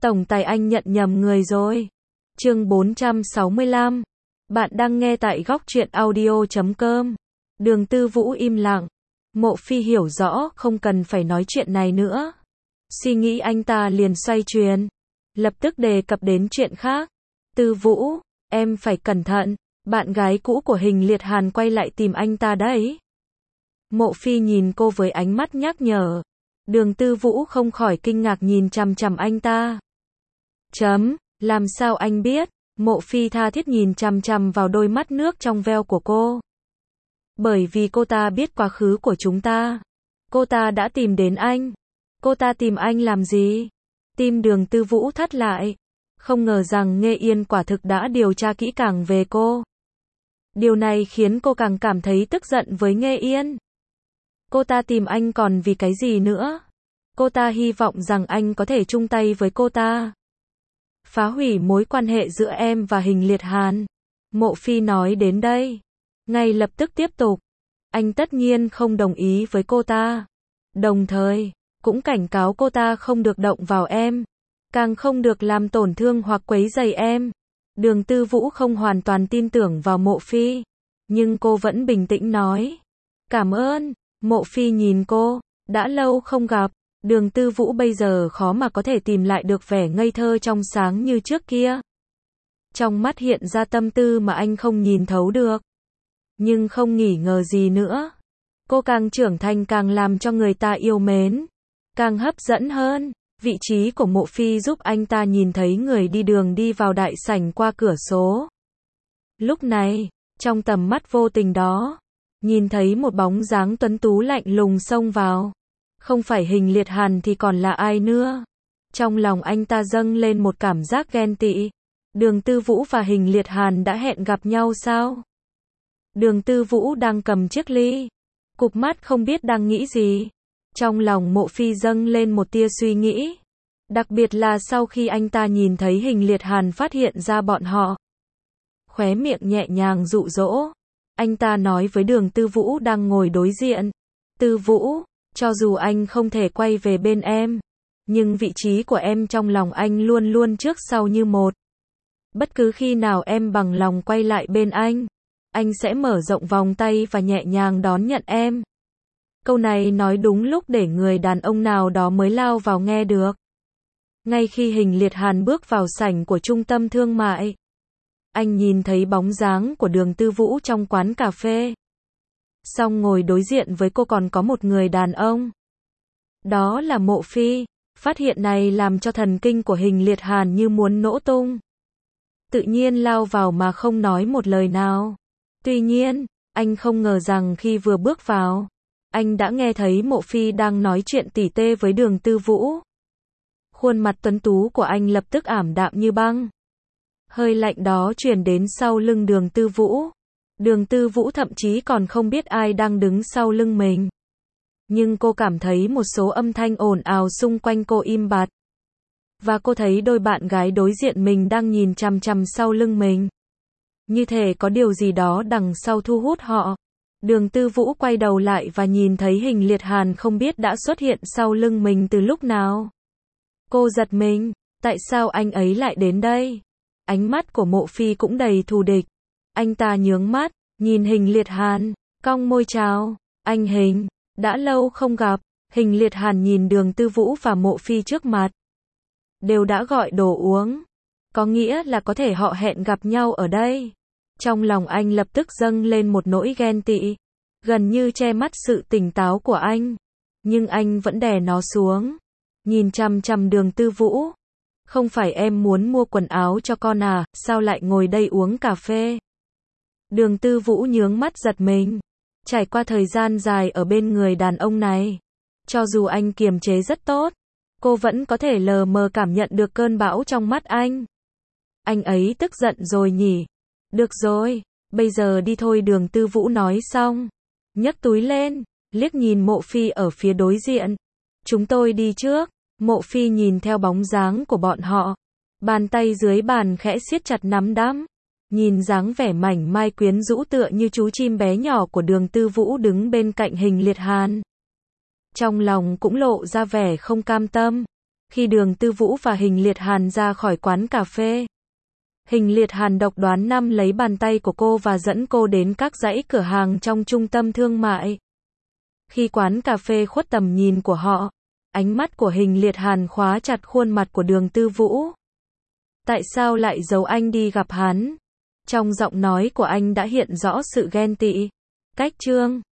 Tổng tài anh nhận nhầm người rồi. Chương 465. Bạn đang nghe tại góc truyện audio.com. Đường Tư Vũ im lặng. Mộ Phi hiểu rõ không cần phải nói chuyện này nữa. Suy nghĩ anh ta liền xoay chuyển. Lập tức đề cập đến chuyện khác. Tư Vũ, em phải cẩn thận. Bạn gái cũ của Hình Liệt Hàn quay lại tìm anh ta đấy. Mộ Phi nhìn cô với ánh mắt nhắc nhở. Đường Tư Vũ không khỏi kinh ngạc nhìn chằm chằm anh ta. Làm sao anh biết? Mộ Phi tha thiết nhìn chằm chằm vào đôi mắt nước trong veo của cô. Bởi vì cô ta biết quá khứ của chúng ta. Cô ta đã tìm đến anh. Cô ta tìm anh làm gì? Tim Đường Tư Vũ thắt lại. Không ngờ rằng Nghê Yên quả thực đã điều tra kỹ càng về cô. Điều này khiến cô càng cảm thấy tức giận với Nghê Yên. Cô ta tìm anh còn vì cái gì nữa? Cô ta hy vọng rằng anh có thể chung tay với cô ta. Phá hủy mối quan hệ giữa em và Hình Liệt Hàn. Mộ Phi nói đến đây. Ngay lập tức tiếp tục. Anh tất nhiên không đồng ý với cô ta. Đồng thời, cũng cảnh cáo cô ta không được động vào em. Càng không được làm tổn thương hoặc quấy rầy em. Đường Tư Vũ không hoàn toàn tin tưởng vào Mộ Phi. Nhưng cô vẫn bình tĩnh nói. Cảm ơn. Mộ Phi nhìn cô. Đã lâu không gặp. Đường Tư Vũ bây giờ khó mà có thể tìm lại được vẻ ngây thơ trong sáng như trước kia. Trong mắt hiện ra tâm tư mà anh không nhìn thấu được. Nhưng không nghi ngờ gì nữa. Cô càng trưởng thành càng làm cho người ta yêu mến. Càng hấp dẫn hơn. Vị trí của Mộ Phi giúp anh ta nhìn thấy người đi đường đi vào đại sảnh qua cửa sổ. Lúc này, trong tầm mắt vô tình đó, nhìn thấy một bóng dáng tuấn tú lạnh lùng xông vào. Không phải Hình Liệt Hàn thì còn là ai nữa? Trong lòng anh ta dâng lên một cảm giác ghen tị. Đường Tư Vũ và Hình Liệt Hàn đã hẹn gặp nhau sao? Đường Tư Vũ đang cầm chiếc ly. Cụp mắt không biết đang nghĩ gì. Trong lòng Mộ Phi dâng lên một tia suy nghĩ. Đặc biệt là sau khi anh ta nhìn thấy Hình Liệt Hàn phát hiện ra bọn họ. Khóe miệng nhẹ nhàng dụ dỗ. Anh ta nói với Đường Tư Vũ đang ngồi đối diện. Tư Vũ, cho dù anh không thể quay về bên em, nhưng vị trí của em trong lòng anh luôn luôn trước sau như một. Bất cứ khi nào em bằng lòng quay lại bên anh sẽ mở rộng vòng tay và nhẹ nhàng đón nhận em. Câu này nói đúng lúc để người đàn ông nào đó mới lao vào nghe được. Ngay khi Hình Liệt Hàn bước vào sảnh của trung tâm thương mại, anh nhìn thấy bóng dáng của Đường Tư Vũ trong quán cà phê. Song ngồi đối diện với cô còn có một người đàn ông. Đó là Mộ Phi. Phát hiện này làm cho thần kinh của Hình Liệt Hàn như muốn nổ tung. Tự nhiên lao vào mà không nói một lời nào. Tuy nhiên, anh không ngờ rằng khi vừa bước vào, anh đã nghe thấy Mộ Phi đang nói chuyện tỉ tê với Đường Tư Vũ. Khuôn mặt tuấn tú của anh lập tức ảm đạm như băng. Hơi lạnh đó truyền đến sau lưng Đường Tư Vũ. Đường Tư Vũ thậm chí còn không biết ai đang đứng sau lưng mình. Nhưng cô cảm thấy một số âm thanh ồn ào xung quanh cô im bặt. Và cô thấy đôi bạn gái đối diện mình đang nhìn chằm chằm sau lưng mình. Như thể có điều gì đó đằng sau thu hút họ. Đường Tư Vũ quay đầu lại và nhìn thấy Hình Liệt Hàn không biết đã xuất hiện sau lưng mình từ lúc nào. Cô giật mình, tại sao anh ấy lại đến đây? Ánh mắt của Mộ Phi cũng đầy thù địch. Anh ta nhướng mắt, nhìn Hình Liệt Hàn, cong môi chào, anh Hình, đã lâu không gặp. Hình Liệt Hàn nhìn Đường Tư Vũ và Mộ Phi trước mặt. Đều đã gọi đồ uống. Có nghĩa là có thể họ hẹn gặp nhau ở đây. Trong lòng anh lập tức dâng lên một nỗi ghen tị, gần như che mắt sự tỉnh táo của anh. Nhưng anh vẫn đè nó xuống. Nhìn chằm chằm Đường Tư Vũ. Không phải em muốn mua quần áo cho con à, sao lại ngồi đây uống cà phê? Đường Tư Vũ nhướng mắt giật mình. Trải qua thời gian dài ở bên người đàn ông này, cho dù anh kiềm chế rất tốt, cô vẫn có thể lờ mờ cảm nhận được cơn bão trong mắt anh. Anh ấy tức giận rồi nhỉ? Được rồi, bây giờ đi thôi. Đường Tư Vũ nói xong, nhấc túi lên, liếc nhìn Mộ Phi ở phía đối diện. Chúng tôi đi trước. Mộ Phi nhìn theo bóng dáng của bọn họ, bàn tay dưới bàn khẽ siết chặt nắm đấm. Nhìn dáng vẻ mảnh mai quyến rũ tựa như chú chim bé nhỏ của Đường Tư Vũ đứng bên cạnh Hình Liệt Hàn. Trong lòng cũng lộ ra vẻ không cam tâm. Khi Đường Tư Vũ và Hình Liệt Hàn ra khỏi quán cà phê, Hình Liệt Hàn độc đoán nắm lấy bàn tay của cô và dẫn cô đến các dãy cửa hàng trong trung tâm thương mại. Khi quán cà phê khuất tầm nhìn của họ, ánh mắt của Hình Liệt Hàn khóa chặt khuôn mặt của Đường Tư Vũ. Tại sao lại giấu anh đi gặp hắn? Trong giọng nói của anh đã hiện rõ sự ghen tị. Cách chương